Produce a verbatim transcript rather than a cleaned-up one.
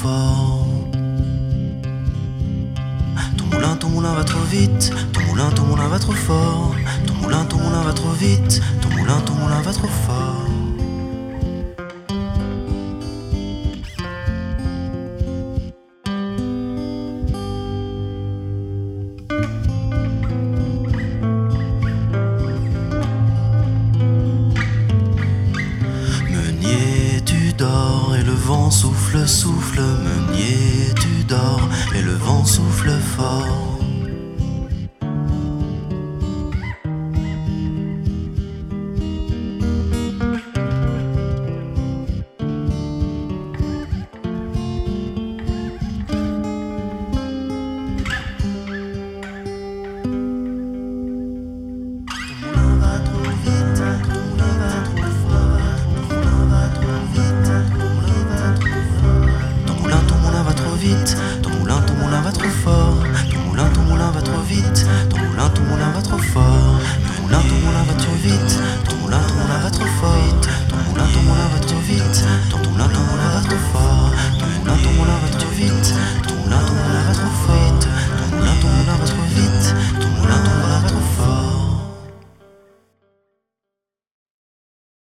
fort. Ton moulin, ton moulin va trop vite. Ton moulin, ton moulin va trop fort. Ton moulin, ton moulin va trop vite. Ton moulin, ton moulin va trop fort.